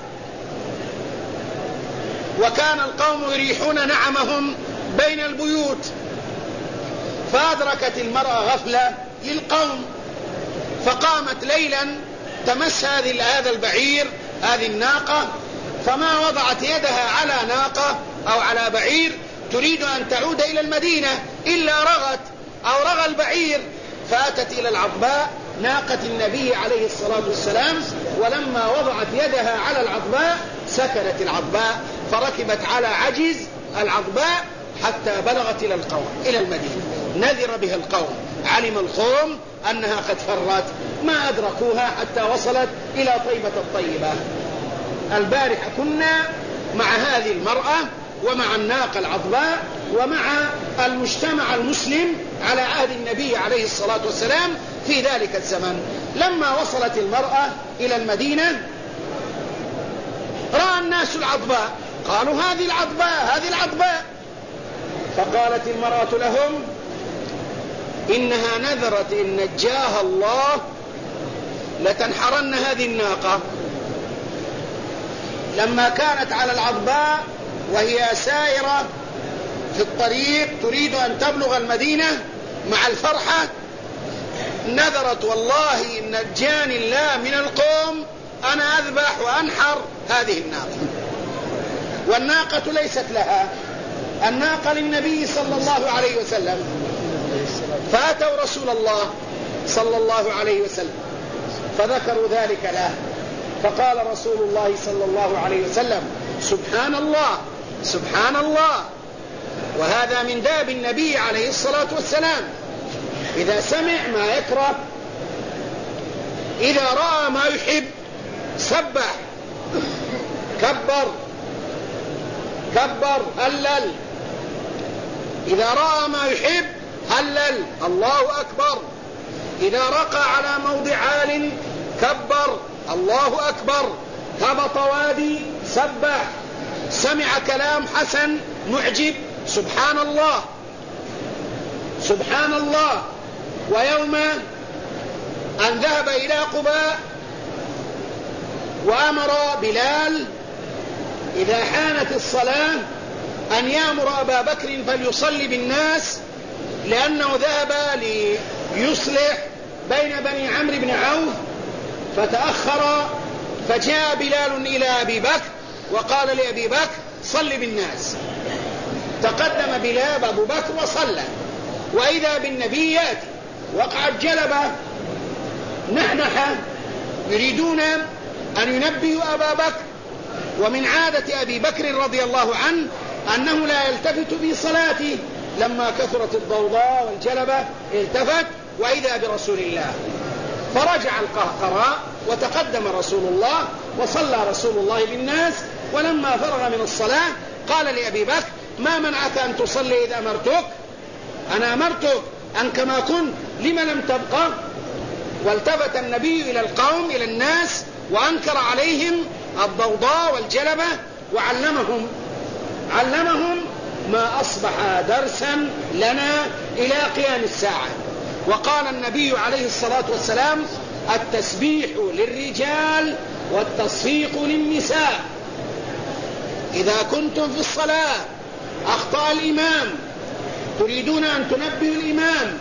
وكان القوم يريحون نعمهم بين البيوت، فأدركت المرأة غفلة للقوم، فقامت ليلا تمس هذا البعير، هذه الناقة، فما وضعت يدها على ناقة أو على بعير تريد أن تعود إلى المدينة إلا رغى البعير، فأتت إلى العضباء ناقة النبي عليه الصلاة والسلام، ولما وضعت يدها على العضباء سكنت العضباء، فركبت على عجز العضباء حتى بلغت إلى المدينة. نذر بها القوم، علم القوم أنها قد فرت، ما أدركوها حتى وصلت إلى طيبة الطيبة. البارحة كنا مع هذه المرأة ومع الناقة العضباء ومع المجتمع المسلم على عهد النبي عليه الصلاة والسلام في ذلك الزمن. لما وصلت المرأة إلى المدينة رأى الناس العضباء، قالوا هذه العضباء، فقالت المرأة لهم إنها نذرت إن نجاها الله لتنحرن هذه الناقة. لما كانت على العضباء وهي سائرة في الطريق تريد أن تبلغ المدينة مع الفرحة، نذرت والله إن نجاني الله من القوم أنا أذبح وأنحر هذه الناقة. والناقة ليست لها، الناقة للنبي صلى الله عليه وسلم. فأتوا رسول الله صلى الله عليه وسلم فذكروا ذلك له، فقال رسول الله صلى الله عليه وسلم سبحان الله سبحان الله. وهذا من داب النبي عليه الصلاة والسلام، إذا سمع ما يكره، إذا رأى ما يحب سبح، كبر هلل، إذا رأى ما يحب هلل الله أكبر، إذا رقى على موضع عال كبر الله أكبر، هبط وادي سبح، سمع كلام حسن معجب سبحان الله سبحان الله. ويوم أن ذهب إلى قباء وأمر بلال إذا حانت الصلاة أن يأمر أبا بكر فليصلي بالناس، لأنه ذهب ليصلح بين بني عمرو بن عوف فتأخر، فجاء بلال إلى أبي بكر وقال لأبي بكر صل بالناس. تقدم بلال أبو بكر وصلى، وإذا بالنبي يأتي، وقعت جلبة نحنحة يريدون أن ينبهوا أبا بكر. ومن عادة أبي بكر رضي الله عنه أنه لا يلتفت في صلاته، لما كثرت الضوضاء والجلبة التفت وإذا برسول الله، فرجع القهقراء وتقدم رسول الله وصلى رسول الله بالناس. ولما فرغ من الصلاة قال لأبي بكر ما منعك أن تصلي إذ أمرتك؟ أنا أمرتك أن كما كنت لما لم تبقى؟ والتفت النبي إلى القوم إلى الناس وأنكر عليهم الضوضاء والجلبة، علمهم ما أصبح درسا لنا إلى قيام الساعة. وقال النبي عليه الصلاة والسلام التسبيح للرجال والتصفيق للنساء. إذا كنتم في الصلاة أخطأ الإمام تريدون أن تنبهوا الإمام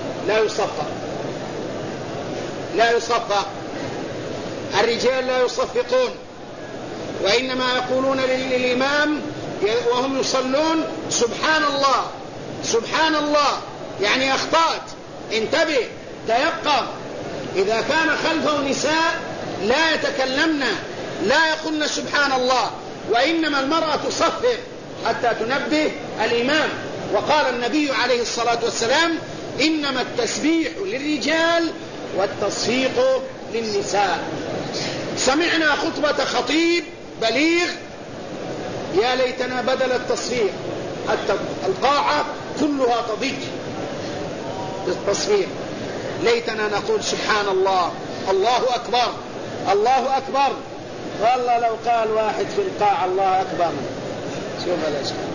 لا يصفق، الرجال لا يصفقون، وإنما يقولون للإمام وهم يصلون سبحان الله سبحان الله، يعني أخطأت انتبه تيقظ. إذا كان خلفه نساء لا يتكلمن لا يقولن سبحان الله، وإنما المرأة تصفق حتى تنبه الإمام. وقال النبي عليه الصلاة والسلام إنما التسبيح للرجال والتصفيق للنساء. سمعنا خطبة خطيب بليغ يا ليتنا بدل التصفير، حتى القاعة كلها تضج بالتصفير. ليتنا نقول سبحان الله، الله أكبر، الله أكبر. والله لو قال واحد في القاعة الله أكبر، شوف الأشكال،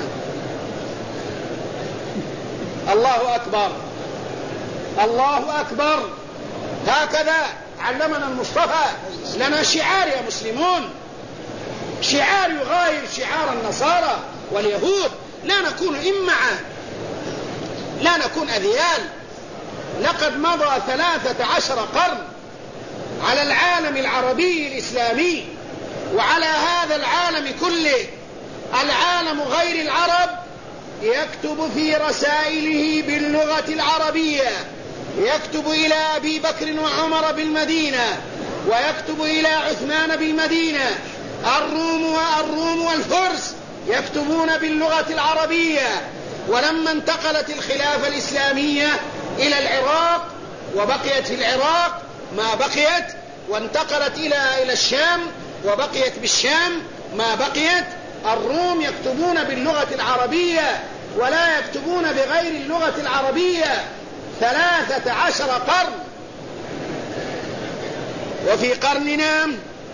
الله أكبر، الله أكبر. هكذا علمنا المصطفى لنا شعار يا مسلمون، شعار يغاير شعار النصارى واليهود. لا نكون إمعة، لا نكون أذيال. لقد مضى 13 قرن على العالم العربي الإسلامي وعلى هذا العالم كله. العالم غير العرب يكتب في رسائله باللغة العربية، يكتب إلى أبي بكر وعمر بالمدينة، ويكتب إلى عثمان بالمدينة. الروم والفرس يكتبون باللغة العربية. ولما انتقلت الخلافة الإسلامية إلى العراق وبقيت في العراق ما بقيت، وانتقلت إلى الشام وبقيت بالشام ما بقيت، الروم يكتبون باللغة العربية ولا يكتبون بغير اللغة العربية 13 قرن. وفي قرننا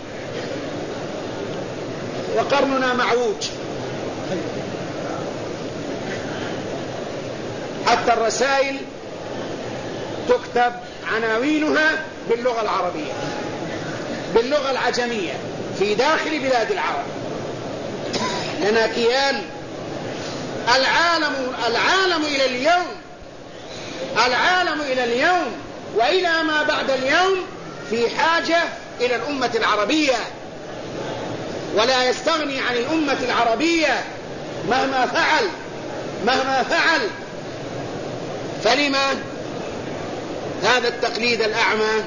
وقرننا معوج، حتى الرسائل تكتب عناوينها باللغة العربية، باللغة العجمية في داخل بلاد العرب. لنا كيان. العالم إلى اليوم، العالم إلى اليوم وإلى ما بعد اليوم في حاجة إلى الأمة العربية، ولا يستغني عن الأمة العربية مهما فعل. فلما هذا التقليد الأعمى؟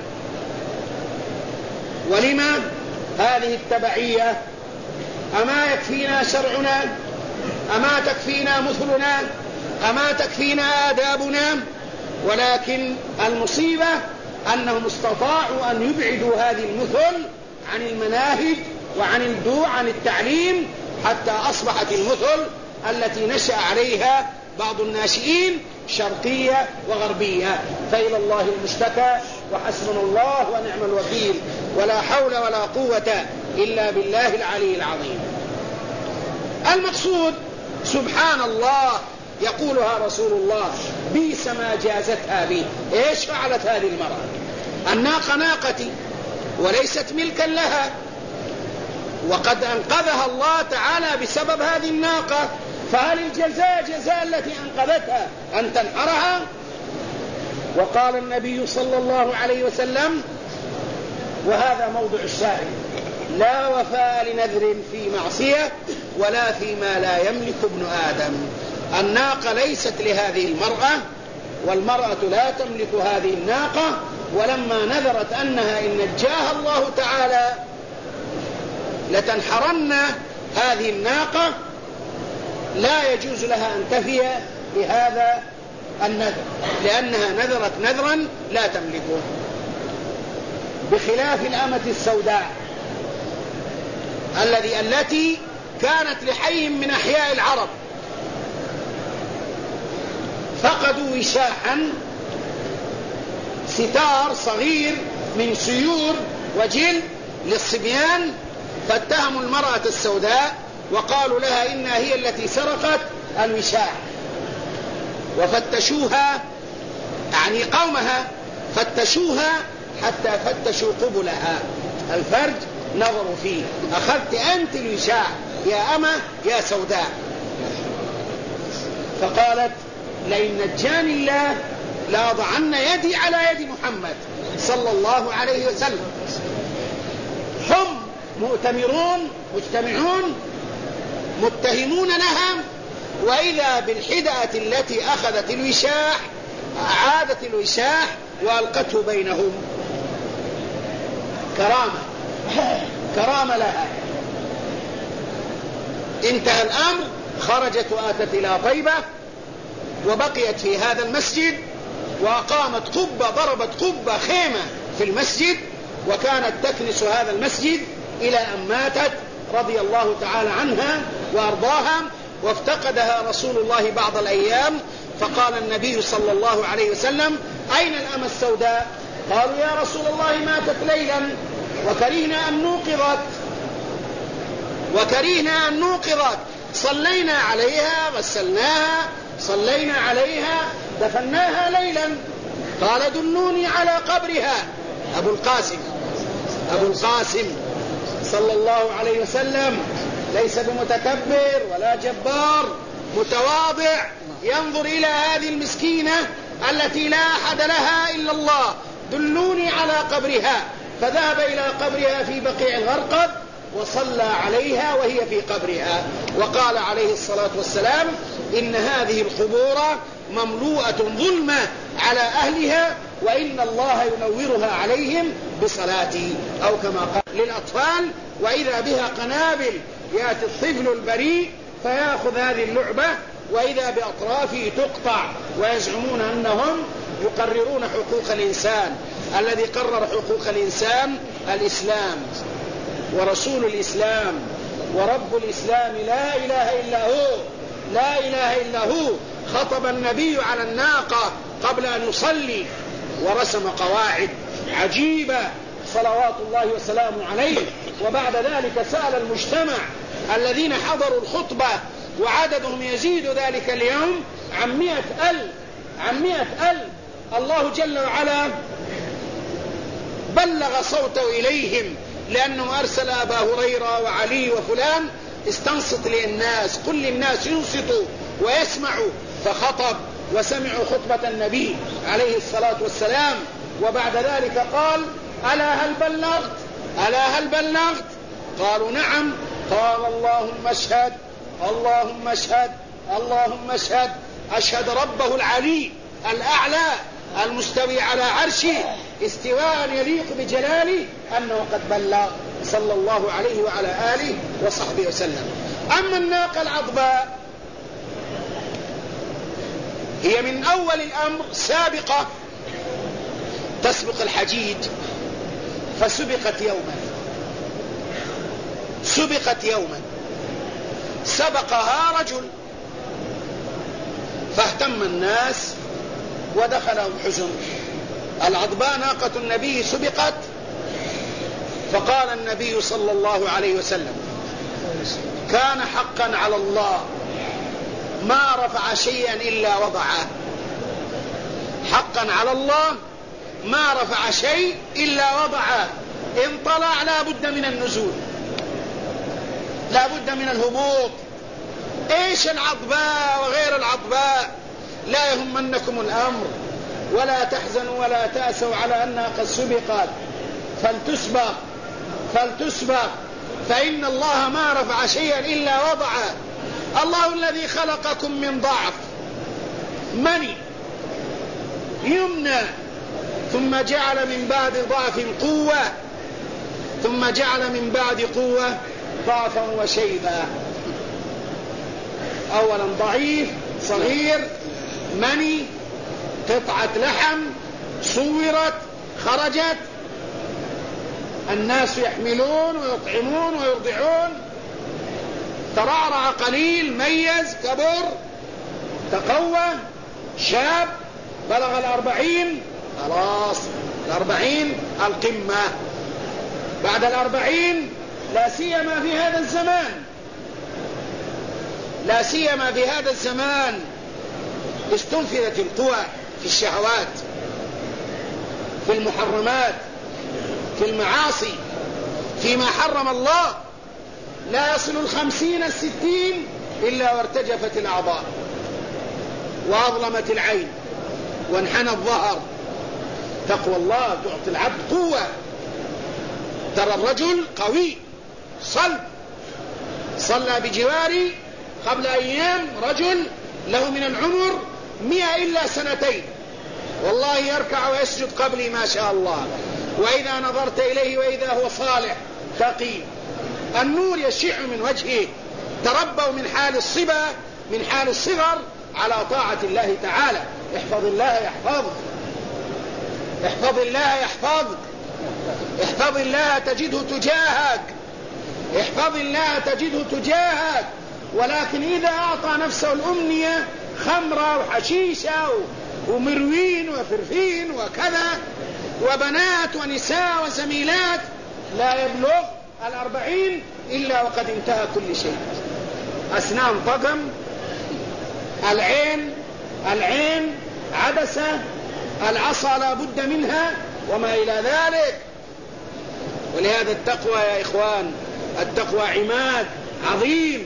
ولما هذه التبعية؟ أما يكفينا شرعنا؟ أما تكفينا مثلنا؟ أما تكفينا آدابنا؟ ولكن المصيبة أنهم استطاعوا أن يبعدوا هذه المثل عن المناهج وعن التعليم، حتى أصبحت المثل التي نشأ عليها بعض الناشئين شرقية وغربية. فإلى الله المشتكى، وحسبنا الله ونعم الوكيل، ولا حول ولا قوة إلا بالله العلي العظيم. المقصود سبحان الله يقولها رسول الله: بئس ما جازتها بي. ايش فعلت هذه المرأة؟ الناقة ناقتي وليست ملكا لها، وقد أنقذها الله تعالى بسبب هذه الناقة، فهل الجزاء جزاء التي أنقذتها أن تنحرها؟ وقال النبي صلى الله عليه وسلم، وهذا موضع الشاهد: لا وفاء لنذر في معصية ولا فيما لا يملك ابن آدم. الناقة ليست لهذه المرأة، والمرأة لا تملك هذه الناقة، ولما نذرت أنها إن نجاها الله تعالى لتنحرن هذه الناقة، لا يجوز لها أن تفي بهذا النذر، لأنها نذرت نذرا لا تملكه، بخلاف الأمة السوداء التي كانت لحي من أحياء العرب، فقدوا وشاحا، ستار صغير من سيور وجلد للصبيان، فاتهموا المرأة السوداء وقالوا لها إنها هي التي سرقت الوشاح، وفتشوها، يعني قومها فتشوها حتى فتشوا قبلها، الفرج نظروا فيه: أخذت أنت الوشاح يا أمة يا سوداء. فقالت: لئن نجاني الله لأضعن يدي على يد محمد صلى الله عليه وسلم. هم مجتمعون متهمون لها، وإذا بالحدأة التي أخذت الوشاح عادت الوشاح وألقته بينهم. كرامة لها. انتهى الأمر، خرجت وآتت إلى طيبة، وبقيت في هذا المسجد، وأقامت قبة، ضربت قبة خيمة في المسجد، وكانت تكنس هذا المسجد إلى أن ماتت رضي الله تعالى عنها وأرضاها، وافتقدها رسول الله بعض الأيام، فقال النبي صلى الله عليه وسلم: أين الأمة السوداء؟ قالوا: يا رسول الله ماتت ليلا وكرهنا أن نوقظت، صلينا عليها، غسلناها، صلينا عليها، دفناها ليلا. قال: دلوني على قبرها. أبو القاسم صلى الله عليه وسلم ليس بمتكبر ولا جبار، متواضع، ينظر إلى هذه المسكينة التي لا أحد لها إلا الله، دلوني على قبرها. فذهب إلى قبرها في بقيع الغرقد وصلى عليها وهي في قبرها، وقال عليه الصلاة والسلام: إن هذه القبور مملوءة ظلمة على أهلها، وإن الله ينورها عليهم بصلاتي، أو كما قال للأطفال: وإذا بها قنابل، يأتي الطفل البريء فيأخذ هذه اللعبة وإذا بأطرافه تقطع، ويزعمون أنهم يقررون حقوق الإنسان. الذي قرر حقوق الإنسان الإسلام، ورسول الإسلام ورب الإسلام لا إله إلا هو. خطب النبي على الناقة قبل أن يصلي، ورسم قواعد عجيبة صلوات الله وسلامه عليه، وبعد ذلك سأل المجتمع الذين حضروا الخطبة، وعددهم يزيد ذلك اليوم عن 100,000. الله جل وعلا بلغ صوته إليهم، لأنه أرسل أبا هريرة وعلي وفلان: استنصت للناس، قل للناس ينصتوا ويسمعوا. فخطب وسمعوا خطبة النبي عليه الصلاة والسلام، وبعد ذلك قال: ألا هل بلغت؟ قالوا: نعم. قال: اللهم اشهد، اللهم اشهد، اللهم اشهد. أشهد ربه العلي الأعلى المستوي على عرشه استواء يليق بجلاله أنه قد بلغ، صلى الله عليه وعلى آله وصحبه وسلم. أما الناقة العضباء هي من أول الأمر سابقة، تسبق الحجيج، فسبقت يوما سبقها رجل، فاهتم الناس ودخلهم حزن. العضباء ناقة النبي سبقت، فقال النبي صلى الله عليه وسلم: كان حقا على الله ما رفع شيئا إلا وضعه. حقا على الله ما رفع شيء إلا وضعه. إن طلع لا بد من النزول، لا بد من الهبوط. إيش العضباء وغير العضباء؟ لا يهمنكم الأمر، ولا تحزنوا ولا تأسوا على أنها قد سبقت، فلتسبق، فإن الله ما رفع شيئا إلا وضعه. الله الذي خلقكم من ضعف مني يمنى، ثم جعل من بعد ضعف قوة، ثم جعل من بعد قوة ضعفا وشيبا. أولا ضعيف صغير مني، قطعة لحم صورت خرجت، الناس يحملون ويطعمون ويرضعون، ترعرع قليل، ميز، كبر، تقوى، شاب، بلغ 40، خلاص 40 القمة. بعد 40 لا سيما في هذا الزمان استنفذت القوى في الشهوات، في المحرمات، في المعاصي، فيما حرم الله. لا يصل 50 60 إلا وارتجفت الأعضاء، وأظلمت العين، وانحنى الظهر. تقوى الله تعطي العبد قوة. ترى الرجل قوي صلب. صلى بجواري قبل أيام رجل له من العمر 100 إلا سنتين، والله يركع ويسجد قبلي ما شاء الله، وإذا نظرت إليه وإذا هو صالح تقي، النور يشع من وجهه. تربوا من حال الصبا، من حال الصغر، على طاعة الله تعالى. احفظ الله يحفظك، احفظ الله يحفظك، احفظ الله تجده تجاهك، احفظ الله تجده تجاهك. ولكن إذا أعطى نفسه الأمنية خمرة وحشيشة ومروين وفرفين وكذا وبنات ونساء وزميلات لا يبلغ 40 إلا وقد انتهى كل شيء. أسنان طقم، العين عدسة، العصا لا بد منها وما إلى ذلك. ولهذا التقوى يا إخوان، التقوى عماد عظيم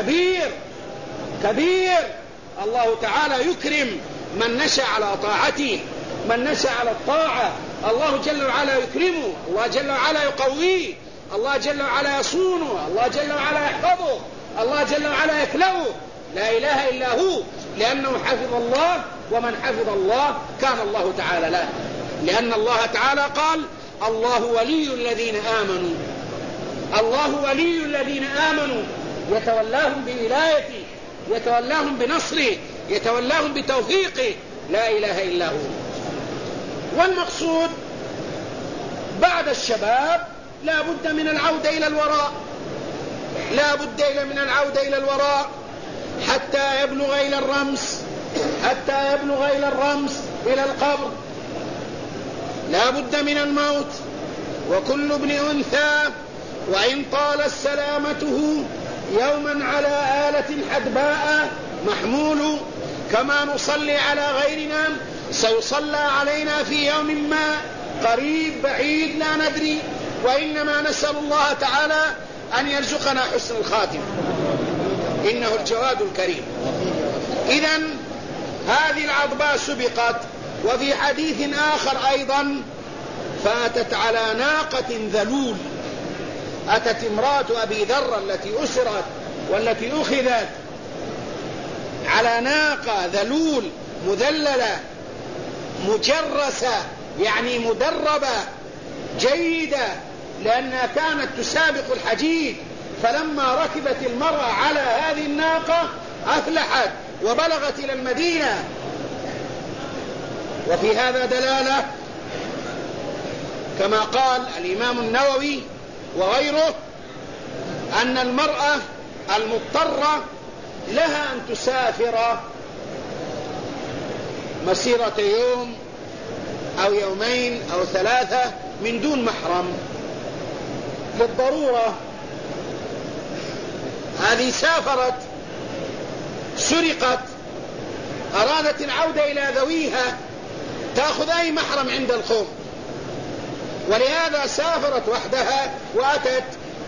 كبير. الله تعالى يكرم من نشأ على طاعته، من نشأ على الطاعة الله جل وعلا يكرمه، الله جل وعلا يقويه، الله جل وعلا يصونه، الله جل وعلا يحفظه، الله جل وعلا يكلوه. لا إله إلا هو، لأنه حفظ الله، ومن حفظ الله كان الله تعالى له. لأن الله تعالى قال: الله ولي الذين آمنوا، الله ولي الذين آمنوا يتولاهم بولايته، يتولاهم بنصره، يتولاهم بتوفيقه. لا إله إلا هو. والمقصود بعد الشباب لا بد من العودة إلى الوراء، لا بد من العودة إلى الوراء حتى يبلغ إلى الرمس، حتى يبلغ إلى الرمس، إلى القبر. لا بد من الموت. وكل ابن أنثى وإن طالت سلامته يوما على آلة حدباء محمول، كما نصلي على غيرنا سيصلى علينا في يوم ما قريب بعيد لا ندري، وإنما نسأل الله تعالى أن يرزقنا حسن الخاتم، إنه الجواد الكريم. إذن هذه العضباء سبقت. وفي حديث آخر أيضا: فأتت على ناقة ذلول. أتت امرأة أبي ذر التي أسرت والتي أخذت على ناقة ذلول مذللة مجرسة، يعني مدربة جيدة، لأنها كانت تسابق الحجيج. فلما ركبت المرأة على هذه الناقة أفلحت وبلغت إلى المدينة. وفي هذا دلالة كما قال الإمام النووي وغيره أن المرأة المضطرة لها أن تسافر مسيرة يوم أو يومين أو 3 من دون محرم للضرورة. هذه سافرت، سرقت، أرادت العودة إلى ذويها، تأخذ أي محرم عند القوم، ولهذا سافرت وحدها. وأتت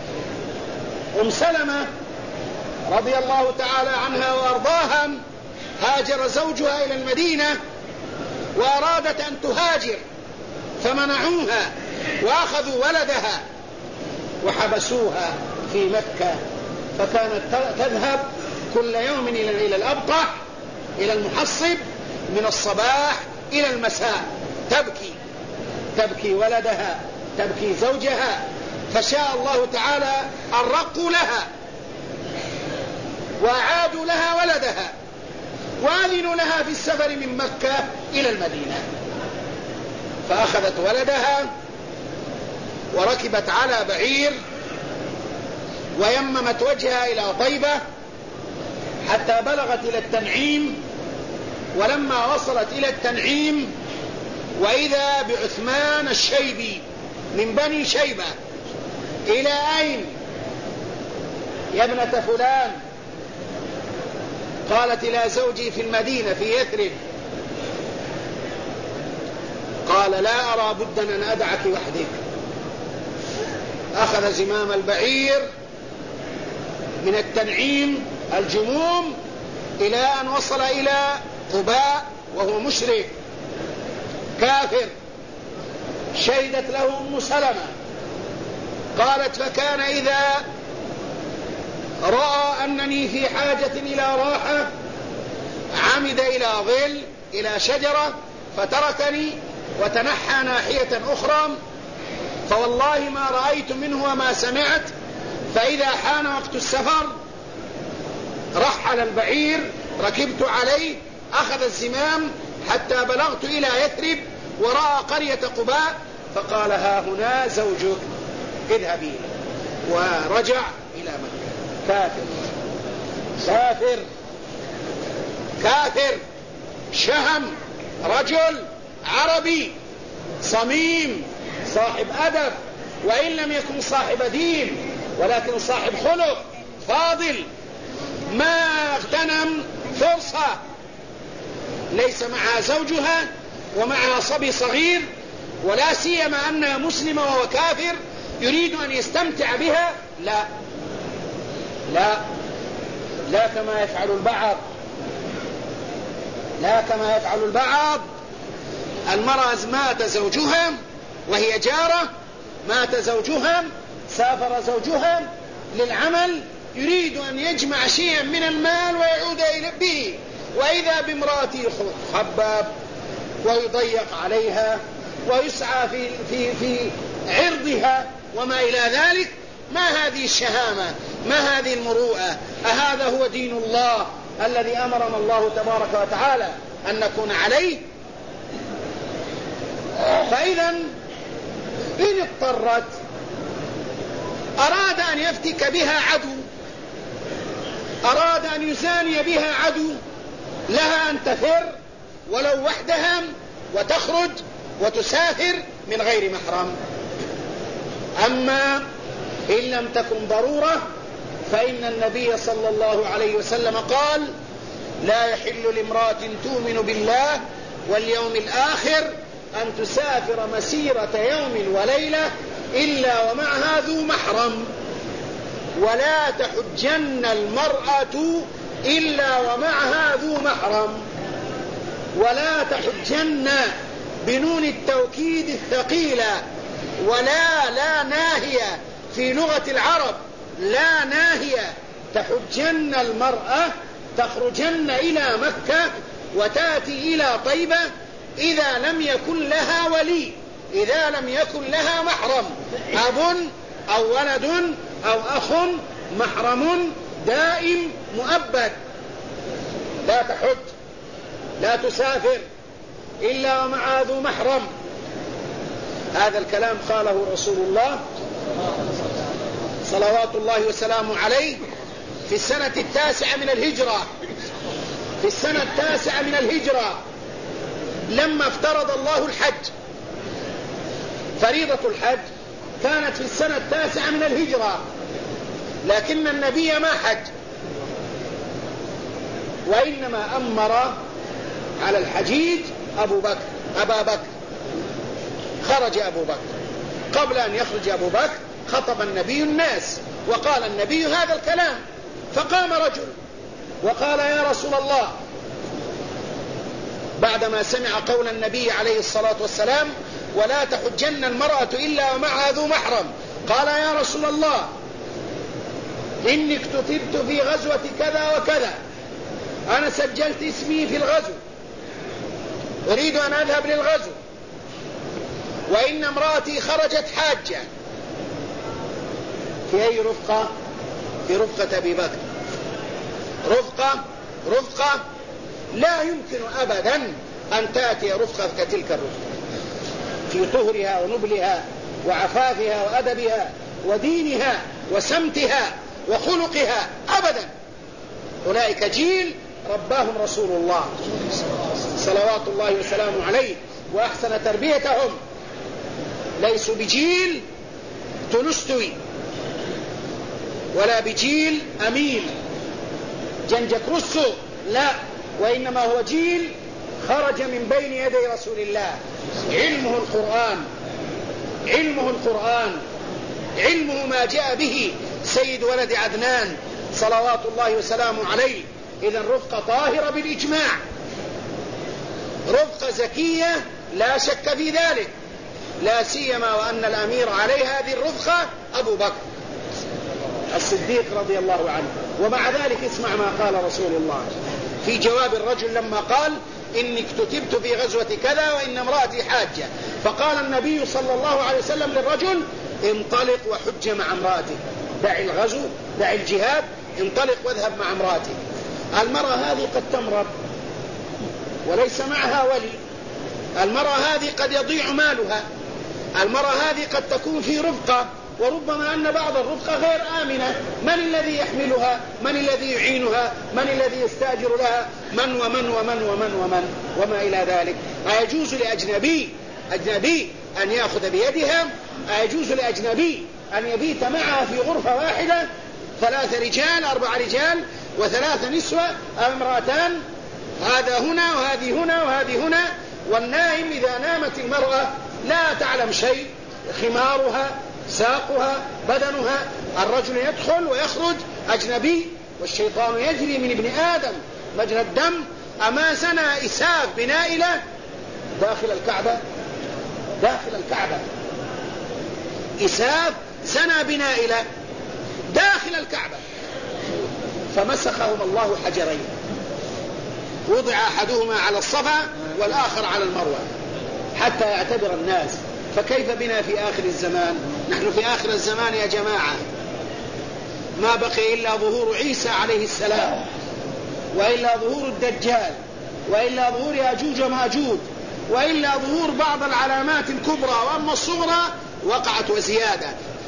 سلمة رضي الله تعالى عنها وأرضاها، هاجر زوجها إلى المدينة وأرادت أن تهاجر فمنعوها وأخذوا ولدها وحبسوها في مكة. فكانت تذهب كل يوم إلى الأبطح، إلى المحصب، من الصباح إلى المساء، تبكي ولدها، تبكي زوجها. فشاء الله تعالى أن رقوا لها وأعادوا لها ولدها وأذنوا لها في السفر من مكة إلى المدينة. فأخذت ولدها وركبت على بعير ويممت وجهها إلى طيبة حتى بلغت إلى التنعيم. ولما وصلت إلى التنعيم وإذا بعثمان الشيبي من بني شيبة: إلى أين يا ابنة فلان؟ قالت: إلى زوجي في المدينة في يثرب. قال: لا أرى بدا أن أدعك وحدك. أخذ زمام البعير من التنعيم الجموم إلى أن وصل إلى قباء، وهو مشرك كافر. شهدت له سلمة، قالت: فكان إذا رأى أنني في حاجة إلى راحة عمد إلى ظل، إلى شجرة، فتركني وتنحى ناحية أخرى، فوالله ما رأيت منه وما سمعت. فإذا حان وقت السفر رحل البعير، ركبت عليه، أخذ الزمام حتى بلغت إلى يثرب ورأى قرية قباء، فقال: ها هنا زوجك، اذهبي. ورجع إلى مكة كافر. كافر شهم، رجل عربي صميم صاحب أدب، وإن لم يكن صاحب دين ولكن صاحب خلق فاضل، ما اغتنم فرصة، ليس معها زوجها ومعها صبي صغير، ولا سيما أنها مسلمة وهو كافر يريد أن يستمتع بها، لا لا لا كما يفعل البعض، لا كما يفعل البعض. المرأة مات زوجها وهي جارة، مات زوجها، سافر زوجها للعمل، يريد أن يجمع شيئا من المال ويعود به، وإذا بامرأته خباب ويضيق عليها ويسعى في عرضها وما إلى ذلك. ما هذه الشهامة؟ ما هذه المروءة؟ أهذا هو دين الله الذي أمرنا الله تبارك وتعالى أن نكون عليه؟ فإذا إن اضطرت، أراد أن يفتك بها عدو، أراد أن يزاني بها عدو، لها أن تفر ولو وحدها وتخرج وتسافر من غير محرم. أما إن لم تكن ضرورة فإن النبي صلى الله عليه وسلم قال: لا يحل لامرأة تؤمن بالله واليوم الآخر أن تسافر مسيرة يوم وليلة إلا ومعها ذو محرم، ولا تحجن المرأة إلا ومعها ذو محرم. ولا تحجن بنون التوكيد الثقيلة، لا ناهية في لغة العرب، لا ناهية. تحجن المرأة، تخرجن إلى مكة وتأتي إلى طيبة إذا لم يكن لها ولي، إذا لم يكن لها محرم، أب أو ولد أو أخ محرم دائم مؤبد. لا تحج، لا تسافر إلا ومع ذو محرم. هذا الكلام قاله رسول الله صلوات الله وسلامه عليه في السنة 9 من الهجرة، في السنة 9 من الهجرة لما افترض الله الحج. فريضة الحج كانت في السنة 9 من الهجرة، لكن النبي ما حج، وإنما أمر على الحجيج أبا بكر. خرج أبو بكر، قبل أن يخرج أبو بكر خطب النبي الناس وقال النبي هذا الكلام، فقام رجل وقال: يا رسول الله، بعدما سمع قول النبي عليه الصلاة والسلام: ولا تحجن المرأة إلا ومعها ذو محرم، قال: يا رسول الله، إني اكتتبت في غزوة كذا وكذا، أنا سجلت اسمي في الغزو، أريد أن أذهب للغزو، وإن امرأتي خرجت حاجة. في أي رفقة؟ في رفقة أبي بكر. رفقة لا يمكن أبدا أن تأتي رفقة كتلك الرفقة في طهرها ونبلها وعفافها وأدبها ودينها وسمتها وخلقها أبدا. أولئك جيل رباهم رسول الله صلوات الله وسلامه عليه وأحسن تربيتهم، ليسوا بجيل تولستوي ولا بجيل أميل جنجك روسو، لا، وإنما هو جيل خرج من بين يدي رسول الله، علمه القرآن، علمه ما جاء به سيد ولد عدنان صلوات الله وسلامه عليه. إذن رفقة طاهرة بالإجماع، رفقة زكية لا شك في ذلك، لا سيما وأن الأمير عليه هذه الرفقة أبو بكر الصديق رضي الله عنه. ومع ذلك اسمع ما قال رسول الله في جواب الرجل لما قال: إني اكتتبت في غزوة كذا وإن امرأتي حاجة، فقال النبي صلى الله عليه وسلم للرجل: انطلق وحج مع امرأتك، دع الغزو، دع الجهاد، انطلق واذهب مع امرأتك. المرأة هذه قد تمرض وليس معها ولي، المرأة هذه قد يضيع مالها، المرأة هذه قد تكون في رفقة وربما أن بعض الرفقة غير آمنة. من الذي يحملها؟ من الذي يعينها؟ من الذي يستأجر لها؟ من ومن ومن ومن ومن وما إلى ذلك. أيجوز لأجنبي أن يأخذ بيدها؟ أيجوز لأجنبي أن يبيت معها في غرفة واحدة 3 رجال 4 رجال و3 نسوة أو امرأتان، هذا هنا وهذه هنا وهذه هنا، والنائم إذا نامت المرأة لا تعلم شيء، خمارها ساقها بدنها، الرجل يدخل ويخرج أجنبي، والشيطان يجري من ابن آدم مجرى الدم. أما زنى إساف بنائلة داخل الكعبة إساف زنى بنائلة داخل الكعبة، فمسخهم الله حجرين، وضع أحدهما على الصفا والآخر على المروة حتى يعتبر الناس. فكيف بنا في آخر الزمان؟ نحن في آخر الزمان يا جماعة ما بقي إلا ظهور عيسى عليه السلام، وإلا ظهور الدجال، وإلا ظهور ياجوج وماجوج، وإلا ظهور بعض العلامات الكبرى، وأما الصغرى وقعت وزيادة.